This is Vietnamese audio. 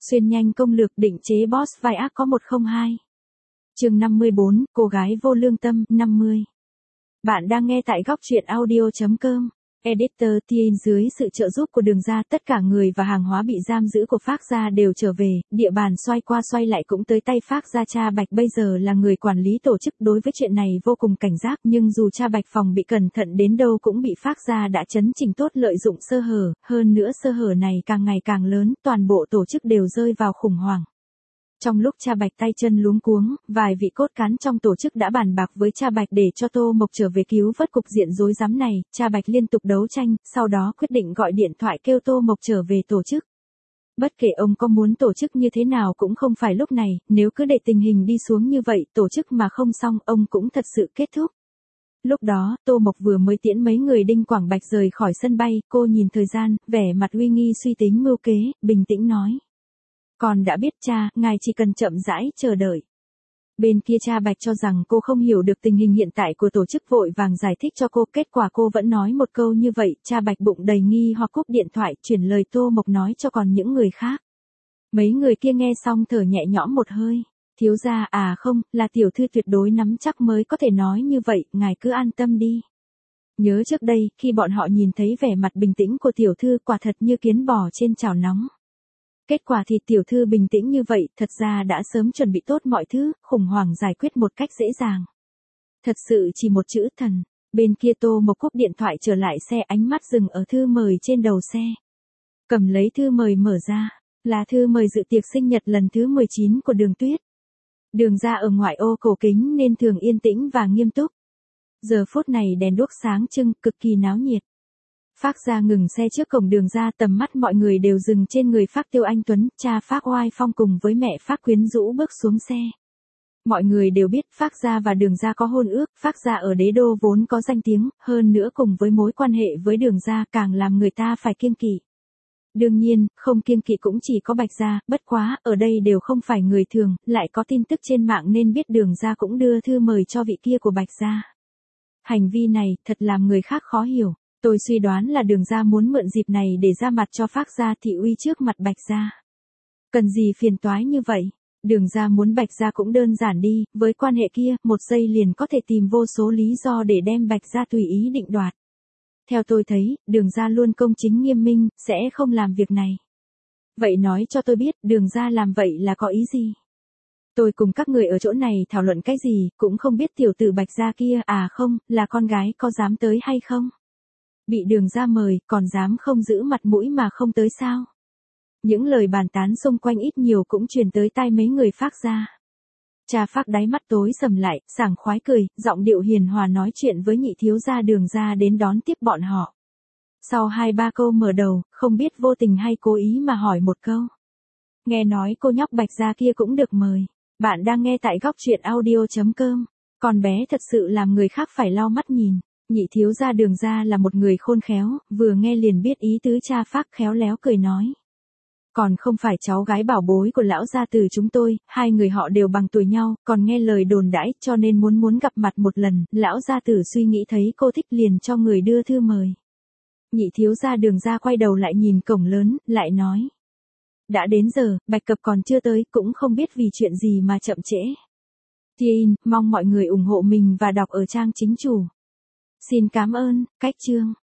Xuyên nhanh công lược định chế boss vai ác có 102. Chương 54, cô gái vô lương tâm, 50. Bạn đang nghe tại góc truyện audio.com. Editor Tien dưới sự trợ giúp của Đường Ra, tất cả người và hàng hóa bị giam giữ của Phác Gia đều trở về, địa bàn xoay qua xoay lại cũng tới tay Phác Gia. Cha Bạch bây giờ là người quản lý tổ chức, đối với chuyện này vô cùng cảnh giác, nhưng dù cha Bạch phòng bị cẩn thận đến đâu cũng bị Phác Gia đã chấn chỉnh tốt lợi dụng sơ hở, hơn nữa sơ hở này càng ngày càng lớn, toàn bộ tổ chức đều rơi vào khủng hoảng. Trong lúc cha Bạch tay chân luống cuống, vài vị cốt cán trong tổ chức đã bàn bạc với cha Bạch để cho Tô Mộc trở về cứu vớt cục diện rối rắm này. Cha Bạch liên tục đấu tranh, sau đó quyết định gọi điện thoại kêu Tô Mộc trở về tổ chức. Bất kể ông có muốn tổ chức như thế nào cũng không phải lúc này, nếu cứ để tình hình đi xuống như vậy, tổ chức mà không xong, ông cũng thật sự kết thúc. Lúc đó, Tô Mộc vừa mới tiễn mấy người Đinh Quảng Bạch rời khỏi sân bay, cô nhìn thời gian, vẻ mặt uy nghi suy tính mưu kế, bình tĩnh nói. Con đã biết cha, ngài chỉ cần chậm rãi chờ đợi. Bên kia cha Bạch cho rằng cô không hiểu được tình hình hiện tại của tổ chức, vội vàng giải thích cho cô, kết quả cô vẫn nói một câu như vậy, cha Bạch bụng đầy nghi hoặc cúp điện thoại, chuyển lời Tô Mộc nói cho còn những người khác. Mấy người kia nghe xong thở nhẹ nhõm một hơi. Thiếu gia, à không, là tiểu thư tuyệt đối nắm chắc mới có thể nói như vậy, ngài cứ an tâm đi. Nhớ trước đây, khi bọn họ nhìn thấy vẻ mặt bình tĩnh của tiểu thư, quả thật như kiến bò trên chảo nóng. Kết quả thì tiểu thư bình tĩnh như vậy, thật ra đã sớm chuẩn bị tốt mọi thứ, khủng hoảng giải quyết một cách dễ dàng. Thật sự chỉ một chữ thần. Bên kia Tô Mộc cúp điện thoại trở lại xe, ánh mắt dừng ở thư mời trên đầu xe. Cầm lấy thư mời mở ra, là thư mời dự tiệc sinh nhật lần thứ 19 của Đường Tuyết. Đường Ra ở ngoại ô cổ kính nên thường yên tĩnh và nghiêm túc. Giờ phút này đèn đuốc sáng trưng, cực kỳ náo nhiệt. Phác Gia ngừng xe trước cổng Đường Ra, tầm mắt mọi người đều dừng trên người Phác Tiêu Anh Tuấn, cha Phác Oai Phong cùng với mẹ Phác Quyến Rũ bước xuống xe. Mọi người đều biết Phác Gia và Đường Ra có hôn ước, Phác Gia ở đế đô vốn có danh tiếng, hơn nữa cùng với mối quan hệ với Đường Ra càng làm người ta phải kiêng kỵ. Đương nhiên, không kiêng kỵ cũng chỉ có Bạch Gia, bất quá, ở đây đều không phải người thường, lại có tin tức trên mạng nên biết Đường Ra cũng đưa thư mời cho vị kia của Bạch Gia. Hành vi này, thật làm người khác khó hiểu. Tôi suy đoán là Đường Ra muốn mượn dịp này để ra mặt cho Phác Gia thị uy trước mặt Bạch Gia. Cần gì phiền toái như vậy? Đường Ra muốn Bạch Gia cũng đơn giản đi, với quan hệ kia, một giây liền có thể tìm vô số lý do để đem Bạch Gia tùy ý định đoạt. Theo tôi thấy, Đường Ra luôn công chính nghiêm minh, sẽ không làm việc này. Vậy nói cho tôi biết, Đường Ra làm vậy là có ý gì? Tôi cùng các người ở chỗ này thảo luận cái gì, cũng không biết tiểu tử Bạch Gia kia, à không, là con gái, có dám tới hay không? Bị Đường Ra mời, còn dám không giữ mặt mũi mà không tới sao? Những lời bàn tán xung quanh ít nhiều cũng truyền tới tai mấy người Phác Gia. Cha Phác đáy mắt tối sầm lại, sảng khoái cười, giọng điệu hiền hòa nói chuyện với nhị thiếu gia Đường Ra đến đón tiếp bọn họ. Sau 2-3 câu mở đầu, không biết vô tình hay cố ý mà hỏi một câu. Nghe nói cô nhóc Bạch Gia kia cũng được mời. Bạn đang nghe tại góc truyện audio.com. Con bé thật sự làm người khác phải lau mắt nhìn. Nhị thiếu gia Đường Ra là một người khôn khéo, vừa nghe liền biết ý tứ cha Phác, khéo léo cười nói. Còn không phải cháu gái bảo bối của lão gia tử chúng tôi, hai người họ đều bằng tuổi nhau, còn nghe lời đồn đãi cho nên muốn gặp mặt một lần, lão gia tử suy nghĩ thấy cô thích liền cho người đưa thư mời. Nhị thiếu gia Đường Ra quay đầu lại nhìn cổng lớn, lại nói. Đã đến giờ, Bạch Cập còn chưa tới, cũng không biết vì chuyện gì mà chậm trễ. Tien, mong mọi người ủng hộ mình và đọc ở trang chính chủ. Xin cảm ơn, cách chương.